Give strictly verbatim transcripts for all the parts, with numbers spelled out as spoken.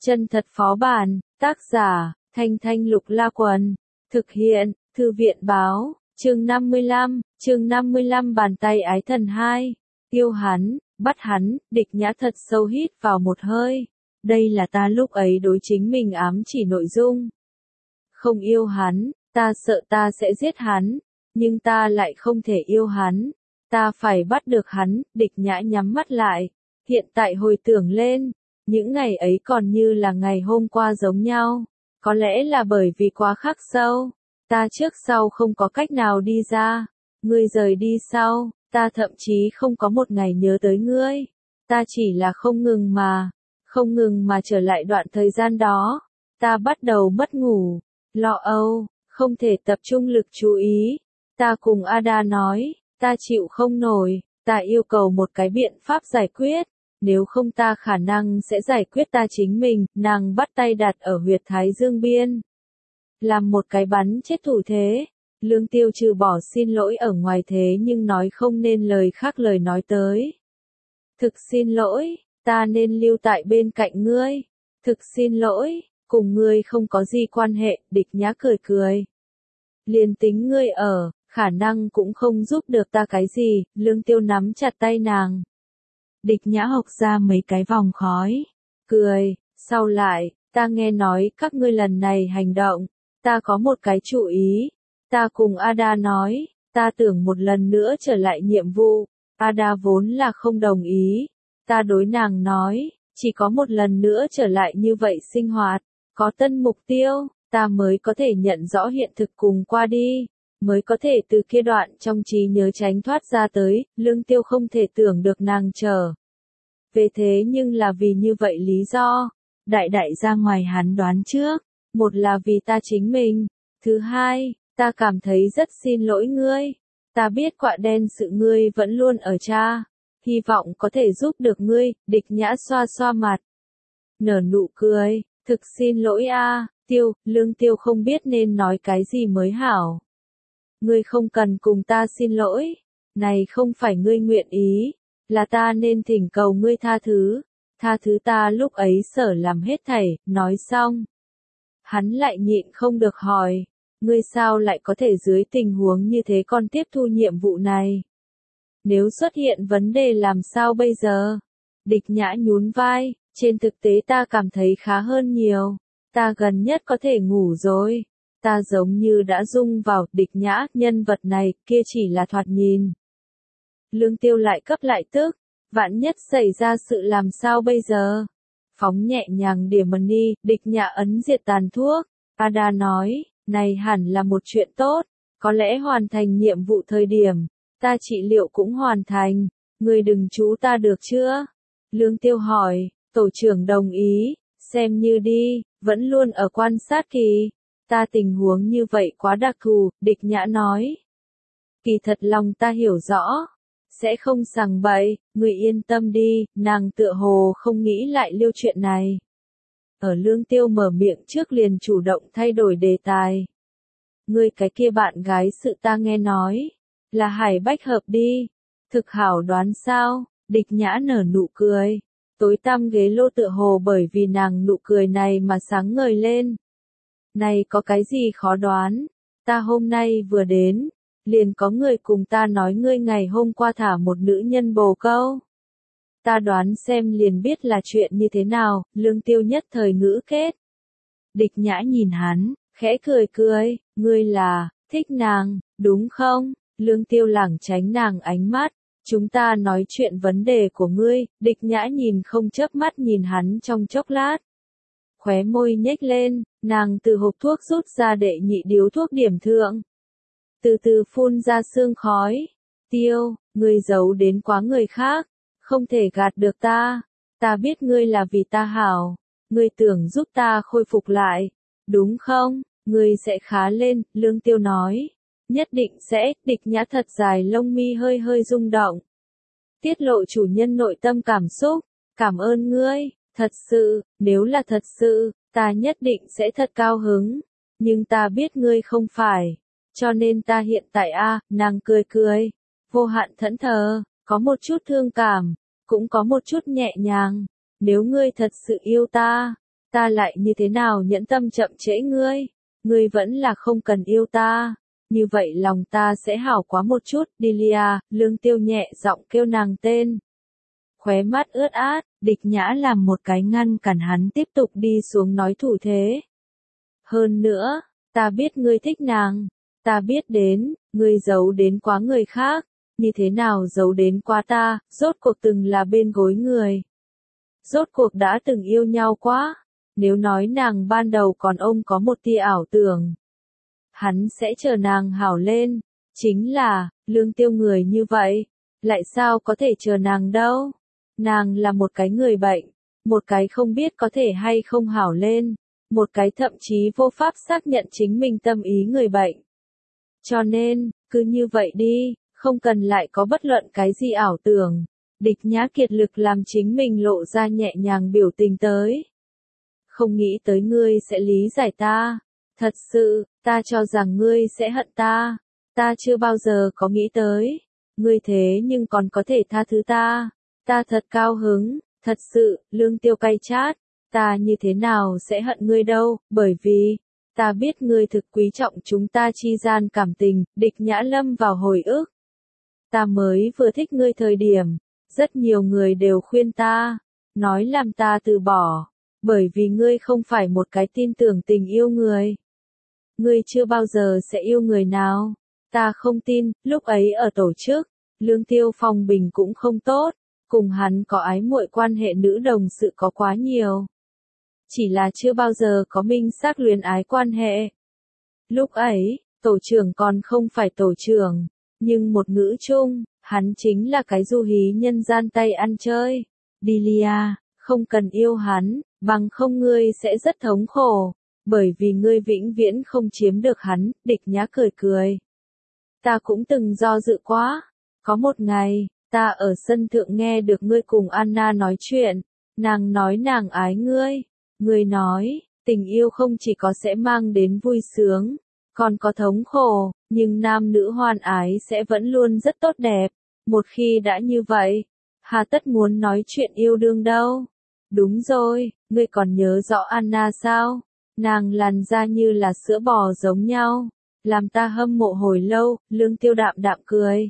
Chân thật phó bản, tác giả, Thanh Thanh Lục La Quần, thực hiện, Thư viện báo, chương năm mươi lăm, chương năm mươi lăm bàn tay ái thần hai, yêu hắn, bắt hắn, Địch Nhã thật sâu hít vào một hơi. Đây là ta lúc ấy đối chính mình ám chỉ nội dung. Không yêu hắn, ta sợ ta sẽ giết hắn, nhưng ta lại không thể yêu hắn. Ta phải bắt được hắn, Địch Nhã nhắm mắt lại. Hiện tại hồi tưởng lên, những ngày ấy còn như là ngày hôm qua giống nhau. Có lẽ là bởi vì quá khắc sâu, ta trước sau không có cách nào đi ra. Ngươi rời đi sau, ta thậm chí không có một ngày nhớ tới ngươi. Ta chỉ là không ngừng mà, không ngừng mà trở lại đoạn thời gian đó. Ta bắt đầu mất ngủ, lo âu, không thể tập trung lực chú ý. Ta cùng Ada nói, ta chịu không nổi, ta yêu cầu một cái biện pháp giải quyết. Nếu không ta khả năng sẽ giải quyết ta chính mình, nàng bắt tay đặt ở huyệt thái dương biên. Làm một cái bắn chết thủ thế. Lương Tiêu trừ bỏ xin lỗi ở ngoài thế nhưng nói không nên lời khác lời nói tới. Thực xin lỗi, ta nên lưu tại bên cạnh ngươi. Thực xin lỗi, cùng ngươi không có gì quan hệ, Địch Nhã cười cười. Liền tính ngươi ở, khả năng cũng không giúp được ta cái gì, Lương Tiêu nắm chặt tay nàng. Địch Nhã hộc ra mấy cái vòng khói, cười, sau lại, ta nghe nói các ngươi lần này hành động, ta có một cái chủ ý. Ta cùng Ada nói, ta tưởng một lần nữa trở lại nhiệm vụ. Ada vốn là không đồng ý. Ta đối nàng nói, chỉ có một lần nữa trở lại như vậy sinh hoạt, có tân mục tiêu, ta mới có thể nhận rõ hiện thực cùng qua đi, mới có thể từ kia đoạn trong trí nhớ tránh thoát ra tới. Lương Tiêu không thể tưởng được nàng trở về, thế nhưng là vì như vậy lý do. Đại đại ra ngoài hắn đoán trước, một là vì ta chính mình, thứ hai, ta cảm thấy rất xin lỗi ngươi. Ta biết quạ đen sự ngươi vẫn luôn ở cha, hy vọng có thể giúp được ngươi. Địch Nhã xoa xoa mặt, nở nụ cười, thực xin lỗi a, Tiêu. Lương Tiêu không biết nên nói cái gì mới hảo. Ngươi không cần cùng ta xin lỗi, này không phải ngươi nguyện ý, là ta nên thỉnh cầu ngươi tha thứ, tha thứ ta lúc ấy sở làm hết thảy. Nói xong, hắn lại nhịn không được hỏi, ngươi sao lại có thể dưới tình huống như thế còn tiếp thu nhiệm vụ này? Nếu xuất hiện vấn đề làm sao bây giờ? Địch Nhã nhún vai, trên thực tế ta cảm thấy khá hơn nhiều, ta gần nhất có thể ngủ rồi. Ta giống như đã rung vào. Địch Nhã, nhân vật này, kia chỉ là thoạt nhìn. Lương Tiêu lại cấp lại tức, vạn nhất xảy ra sự làm sao bây giờ? Phóng nhẹ nhàng điểm money, Địch Nhã ấn diệt tàn thuốc. Ada nói, này hẳn là một chuyện tốt, có lẽ hoàn thành nhiệm vụ thời điểm, ta trị liệu cũng hoàn thành, ngươi đừng chú ta được chưa? Lương Tiêu hỏi, tổ trưởng đồng ý, xem như đi, vẫn luôn ở quan sát kỳ. Ta tình huống như vậy quá đặc thù, Địch Nhã nói. Kỳ thật lòng ta hiểu rõ, sẽ không sằng bậy, người yên tâm đi. Nàng tựa hồ không nghĩ lại lưu chuyện này. Ở Lương Tiêu mở miệng trước liền chủ động thay đổi đề tài. Ngươi cái kia bạn gái sự ta nghe nói, là Hải Bách Hợp đi. Thực hảo đoán sao? Địch Nhã nở nụ cười. Tối tăm ghế lô tựa hồ bởi vì nàng nụ cười này mà sáng ngời lên. Này có cái gì khó đoán? Ta hôm nay vừa đến, liền có người cùng ta nói ngươi ngày hôm qua thả một nữ nhân bồ câu. Ta đoán xem liền biết là chuyện như thế nào. Lương Tiêu nhất thời ngữ kết. Địch Nhã nhìn hắn, khẽ cười cười, ngươi là, thích nàng, đúng không? Lương Tiêu lảng tránh nàng ánh mắt, chúng ta nói chuyện vấn đề của ngươi. Địch Nhã nhìn không chớp mắt nhìn hắn trong chốc lát. Khóe môi nhếch lên, nàng từ hộp thuốc rút ra đệ nhị điếu thuốc điểm thượng. Từ từ phun ra sương khói. Tiêu, ngươi giấu đến quá người khác, không thể gạt được ta. Ta biết ngươi là vì ta hảo, ngươi tưởng giúp ta khôi phục lại, đúng không? Ngươi sẽ khá lên, Lương Tiêu nói. Nhất định sẽ. Địch Nhã thật dài lông mi hơi hơi rung động. Tiết lộ chủ nhân nội tâm cảm xúc, cảm ơn ngươi. Thật sự, nếu là thật sự, ta nhất định sẽ thật cao hứng. Nhưng ta biết ngươi không phải, cho nên ta hiện tại a, nàng cười cười, vô hạn thẫn thờ, có một chút thương cảm, cũng có một chút nhẹ nhàng. Nếu ngươi thật sự yêu ta, ta lại như thế nào nhẫn tâm chậm trễ ngươi, ngươi vẫn là không cần yêu ta, như vậy lòng ta sẽ hảo quá một chút, Delia, Lương Tiêu nhẹ giọng kêu nàng tên. Khóe mắt ướt át, Địch Nhã làm một cái ngăn cản hắn tiếp tục đi xuống nói thủ thế. Hơn nữa, ta biết ngươi thích nàng, ta biết đến, ngươi giấu đến quá người khác, như thế nào giấu đến quá ta, rốt cuộc từng là bên gối người. Rốt cuộc đã từng yêu nhau quá, nếu nói nàng ban đầu còn ông có một tia ảo tưởng. Hắn sẽ chờ nàng hảo lên, chính là, Lương Tiêu người như vậy, lại sao có thể chờ nàng đâu. Nàng là một cái người bệnh, một cái không biết có thể hay không hảo lên, một cái thậm chí vô pháp xác nhận chính mình tâm ý người bệnh. Cho nên, cứ như vậy đi, không cần lại có bất luận cái gì ảo tưởng. Địch Nhã kiệt lực làm chính mình lộ ra nhẹ nhàng biểu tình tới. Không nghĩ tới ngươi sẽ lý giải ta. Thật sự, ta cho rằng ngươi sẽ hận ta. Ta chưa bao giờ có nghĩ tới. Ngươi thế nhưng còn có thể tha thứ ta. Ta thật cao hứng, thật sự, Lương Tiêu cay chát. Ta như thế nào sẽ hận ngươi đâu, bởi vì, ta biết ngươi thực quý trọng chúng ta chi gian cảm tình, Địch Nhã lâm vào hồi ức. Ta mới vừa thích ngươi thời điểm, rất nhiều người đều khuyên ta, nói làm ta từ bỏ, bởi vì ngươi không phải một cái tin tưởng tình yêu người. Ngươi chưa bao giờ sẽ yêu người nào, ta không tin, lúc ấy ở tổ chức, Lương Tiêu phong bình cũng không tốt, cùng hắn có ái muội quan hệ nữ đồng sự có quá nhiều. Chỉ là chưa bao giờ có minh xác luyến ái quan hệ. Lúc ấy, tổ trưởng còn không phải tổ trưởng, nhưng một ngữ chung, hắn chính là cái du hí nhân gian tay ăn chơi. Delia, không cần yêu hắn, bằng không ngươi sẽ rất thống khổ, bởi vì ngươi vĩnh viễn không chiếm được hắn, Địch Nhã cười cười. Ta cũng từng do dự quá, có một ngày, ta ở sân thượng nghe được ngươi cùng Anna nói chuyện, nàng nói nàng ái ngươi, ngươi nói, tình yêu không chỉ có sẽ mang đến vui sướng, còn có thống khổ, nhưng nam nữ hoan ái sẽ vẫn luôn rất tốt đẹp, một khi đã như vậy, hà tất muốn nói chuyện yêu đương đâu. Đúng rồi, ngươi còn nhớ rõ Anna sao? Nàng làn da như là sữa bò giống nhau, làm ta hâm mộ hồi lâu, Lương Tiêu đạm đạm cười.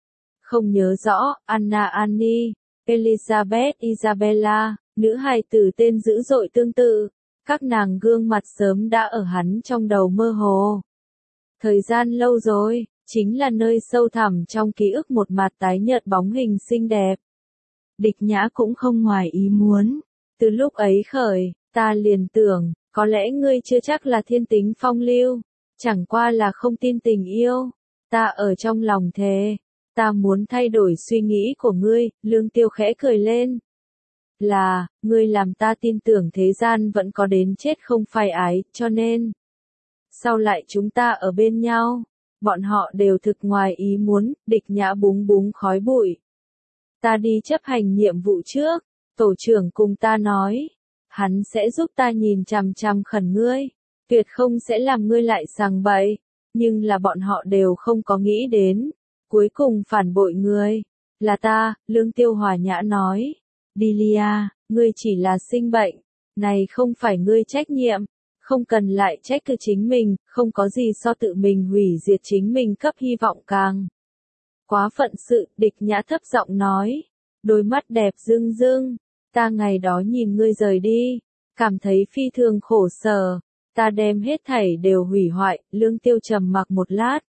Không nhớ rõ, Anna Annie, Elizabeth Isabella, nữ hài tử tên dữ dội tương tự, các nàng gương mặt sớm đã ở hắn trong đầu mơ hồ. Thời gian lâu rồi, chính là nơi sâu thẳm trong ký ức một mặt tái nhợt bóng hình xinh đẹp. Địch Nhã cũng không ngoài ý muốn, từ lúc ấy khởi, ta liền tưởng, có lẽ ngươi chưa chắc là thiên tính phong lưu, chẳng qua là không tin tình yêu. Ta ở trong lòng thề, ta muốn thay đổi suy nghĩ của ngươi, Lương Tiêu khẽ cười lên. Là, ngươi làm ta tin tưởng thế gian vẫn có đến chết không phai ái, cho nên, sau lại chúng ta ở bên nhau, bọn họ đều thực ngoài ý muốn, Địch Nhã búng búng khói bụi. Ta đi chấp hành nhiệm vụ trước, tổ trưởng cùng ta nói, hắn sẽ giúp ta nhìn chằm chằm khẩn ngươi, tuyệt không sẽ làm ngươi lại sằng bậy, nhưng là bọn họ đều không có nghĩ đến, cuối cùng phản bội ngươi, là ta, Lương Tiêu hòa nhã nói. Delia, ngươi chỉ là sinh bệnh, này không phải ngươi trách nhiệm, không cần lại trách cứ chính mình, không có gì so tự mình hủy diệt chính mình cấp hy vọng càng. Quá phận sự, Địch Nhã thấp giọng nói, đôi mắt đẹp rưng rưng, ta ngày đó nhìn ngươi rời đi, cảm thấy phi thường khổ sở, ta đem hết thảy đều hủy hoại, Lương Tiêu trầm mặc một lát.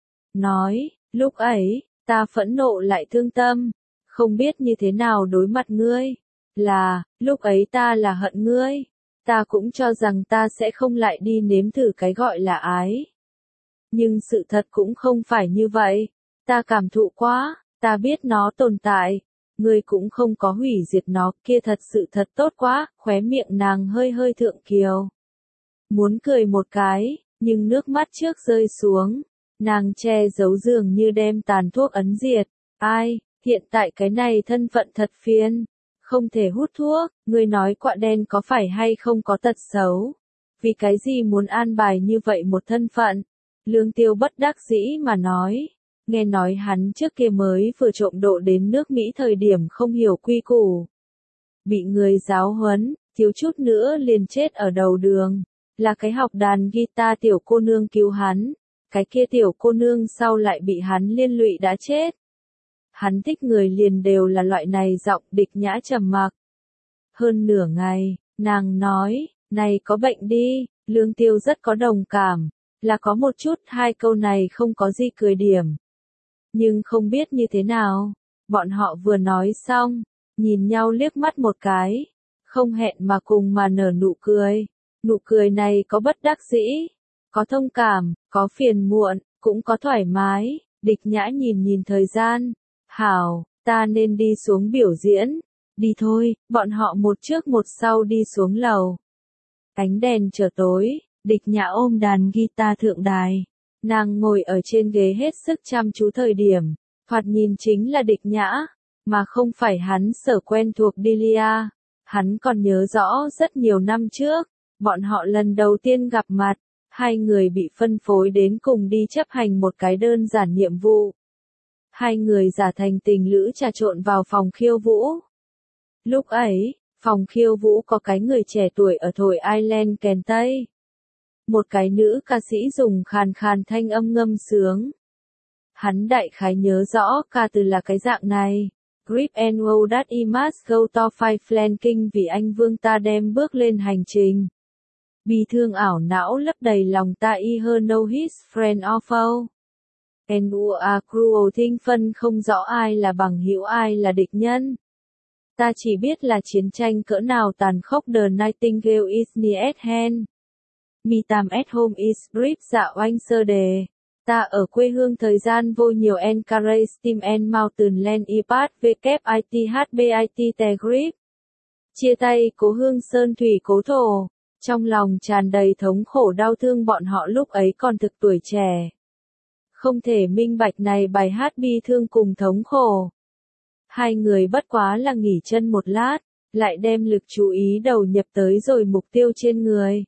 Nói, lúc ấy, ta phẫn nộ lại thương tâm, không biết như thế nào đối mặt ngươi, là, lúc ấy ta là hận ngươi, ta cũng cho rằng ta sẽ không lại đi nếm thử cái gọi là ái. Nhưng sự thật cũng không phải như vậy, ta cảm thụ quá, ta biết nó tồn tại, ngươi cũng không có hủy diệt nó, kia thật sự thật tốt quá, khóe miệng nàng hơi hơi thượng kiều. Muốn cười một cái, nhưng nước mắt trước rơi xuống, nàng che giấu dường như đem tàn thuốc ấn diệt, ai, hiện tại cái này thân phận thật phiền, không thể hút thuốc, ngươi nói quạ đen có phải hay không có tật xấu, vì cái gì muốn an bài như vậy một thân phận, Lương Tiêu bất đắc dĩ mà nói. Nghe nói hắn trước kia mới vừa trộm độ đến nước Mỹ thời điểm không hiểu quy củ. Bị người giáo huấn, thiếu chút nữa liền chết ở đầu đường. Là cái học đàn guitar tiểu cô nương cứu hắn, cái kia tiểu cô nương sau lại bị hắn liên lụy đã chết. Hắn thích người liền đều là loại này giọng. Địch Nhã trầm mặc. Hơn nửa ngày, nàng nói, này có bệnh đi. Lương Tiêu rất có đồng cảm, là có một chút hai câu này không có gì cười điểm. Nhưng không biết như thế nào, bọn họ vừa nói xong, nhìn nhau liếc mắt một cái, không hẹn mà cùng mà nở nụ cười. Nụ cười này có bất đắc dĩ, có thông cảm, có phiền muộn, cũng có thoải mái. Địch Nhã nhìn nhìn thời gian, hảo, ta nên đi xuống biểu diễn. Đi thôi, bọn họ một trước một sau đi xuống lầu. Ánh đèn trở tối, Địch Nhã ôm đàn guitar thượng đài. Nàng ngồi ở trên ghế hết sức chăm chú thời điểm, thoạt nhìn chính là Địch Nhã, mà không phải hắn sở quen thuộc Delia. Hắn còn nhớ rõ rất nhiều năm trước, bọn họ lần đầu tiên gặp mặt, hai người bị phân phối đến cùng đi chấp hành một cái đơn giản nhiệm vụ. Hai người giả thành tình lữ trà trộn vào phòng khiêu vũ. Lúc ấy, phòng khiêu vũ có cái người trẻ tuổi ở thổi Ireland kèn tây. Một cái nữ ca sĩ dùng khàn khàn thanh âm ngâm sướng. Hắn đại khái nhớ rõ ca từ là cái dạng này. Grip and go that I must go to five flanking vì anh vương ta đem bước lên hành trình. Bi thương ảo não lấp đầy lòng ta I her know his friend or foe. And you are cruel thing phân không rõ ai là bằng hữu ai là địch nhân. Ta chỉ biết là chiến tranh cỡ nào tàn khốc. The nightingale is near at hand. Me time at home is brief. Dạo anh sơ đề. Ta ở quê hương thời gian vô nhiều. Encourage steam and mountain land ipat vkithbit te grip. Chia tay cố hương sơn thủy cố thổ. Trong lòng tràn đầy thống khổ đau thương. Bọn họ lúc ấy còn thực tuổi trẻ, không thể minh bạch này bài hát bi thương cùng thống khổ. Hai người bất quá là nghỉ chân một lát, lại đem lực chú ý đầu nhập tới rồi mục tiêu trên người.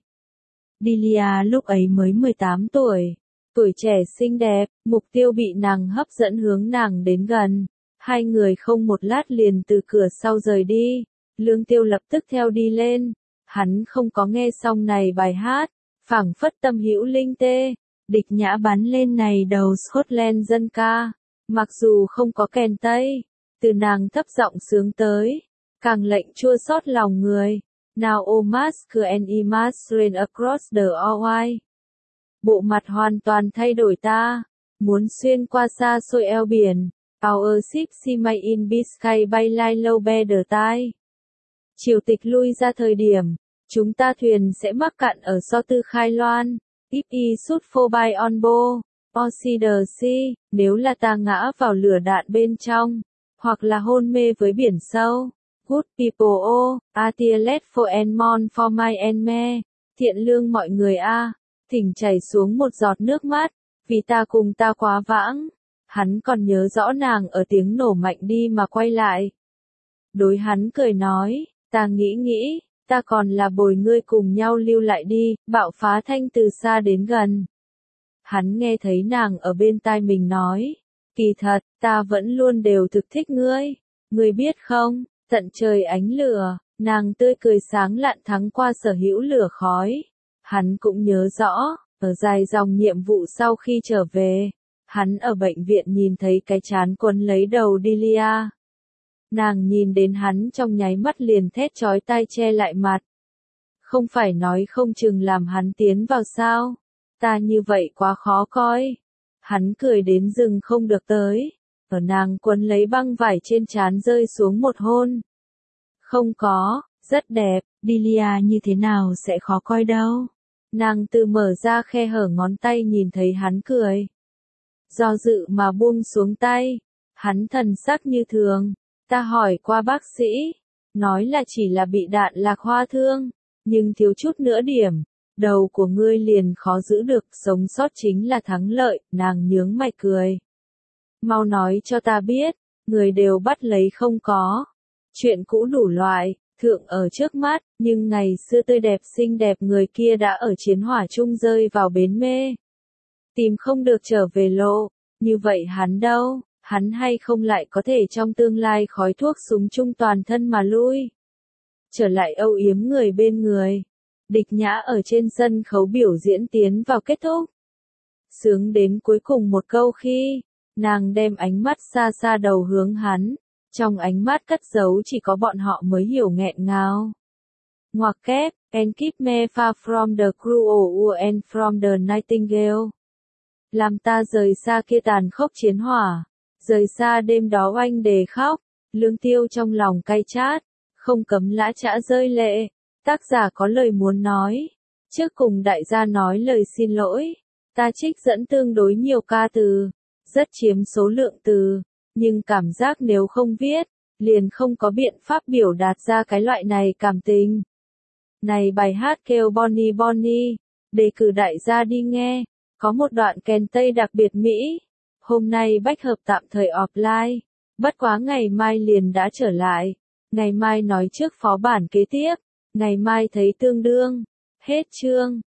Delia lúc ấy mới mười tám tuổi, tuổi trẻ xinh đẹp, mục tiêu bị nàng hấp dẫn hướng nàng đến gần. Hai người không một lát liền từ cửa sau rời đi, Lương Tiêu lập tức theo đi lên. Hắn không có nghe xong này bài hát, phảng phất tâm hữu linh tê. Địch Nhã bắn lên này đầu Scotland dân ca, mặc dù không có kèn tây, từ nàng thấp giọng sướng tới, càng lệnh chua xót lòng người. Now O mask and I must rain across the Orway. Bộ mặt hoàn toàn thay đổi ta, muốn xuyên qua xa xôi eo biển. Our ship Simay in Biscay bay lai lâu be the tide. Triều tịch lui ra thời điểm, chúng ta thuyền sẽ mắc cạn ở so tư Khai Loan. If I should fall by on board, or see the sea, nếu là ta ngã vào lửa đạn bên trong, hoặc là hôn mê với biển sâu. Good people oh, a tear let for and mourn for my enemy. Thiện lương mọi người a, thỉnh chảy xuống một giọt nước mắt, vì ta cùng ta quá vãng. Hắn còn nhớ rõ nàng ở tiếng nổ mạnh đi mà quay lại. Đối hắn cười nói, ta nghĩ nghĩ, ta còn là bồi ngươi cùng nhau lưu lại đi. Bạo phá thanh từ xa đến gần. Hắn nghe thấy nàng ở bên tai mình nói, kỳ thật, ta vẫn luôn đều thực thích ngươi. Ngươi biết không, tận trời ánh lửa, nàng tươi cười sáng lạn thắng qua sở hữu lửa khói. Hắn cũng nhớ rõ, ở dài dòng nhiệm vụ sau khi trở về, hắn ở bệnh viện nhìn thấy cái chán quấn lấy đầu Delia. Nàng nhìn đến hắn trong nháy mắt liền thét chói tai che lại mặt. Không phải nói không chừng làm hắn tiến vào sao? Ta như vậy quá khó coi. Hắn cười đến rừng không được tới. Ở nàng quấn lấy băng vải trên trán rơi xuống một hôn. Không có, rất đẹp, Delia như thế nào sẽ khó coi đâu. Nàng từ mở ra khe hở ngón tay nhìn thấy hắn cười. Do dự mà buông xuống tay. Hắn thần sắc như thường. Ta hỏi qua bác sĩ, nói là chỉ là bị đạn lạc hoa thương, nhưng thiếu chút nữa điểm, đầu của ngươi liền khó giữ được, sống sót chính là thắng lợi. Nàng nhướng mày cười. Mau nói cho ta biết, người đều bắt lấy không có. Chuyện cũ đủ loại, thượng ở trước mắt, nhưng ngày xưa tươi đẹp xinh đẹp người kia đã ở chiến hỏa chung rơi vào bến mê. Tìm không được trở về lộ, như vậy hắn đâu? Hắn hay không lại có thể trong tương lai khói thuốc súng chung toàn thân mà lui. trở lại âu yếm người bên người. Địch Nhã ở trên sân khấu biểu diễn tiến vào kết thúc. Sướng đến cuối cùng một câu khi, nàng đem ánh mắt xa xa đầu hướng hắn, trong ánh mắt cất giấu chỉ có bọn họ mới hiểu nghẹn ngào. Ngoặc kép, and keep me far from the cruel war and from the nightingale. Làm ta rời xa kia tàn khốc chiến hỏa, rời xa đêm đó oanh đề khóc, Lương Tiêu trong lòng cay chát, không cấm lã chã rơi lệ. Tác giả có lời muốn nói, trước cùng đại gia nói lời xin lỗi, ta trích dẫn tương đối nhiều ca từ, rất chiếm số lượng từ, nhưng cảm giác nếu không viết, liền không có biện pháp biểu đạt ra cái loại này cảm tình. Này bài hát kêu Bonnie Bonnie, đề cử đại gia đi nghe, có một đoạn kèn tây đặc biệt Mỹ. Hôm nay bách hợp tạm thời offline, bất quá ngày mai liền đã trở lại, ngày mai nói trước phó bản kế tiếp, ngày mai thấy tương đương, hết chương.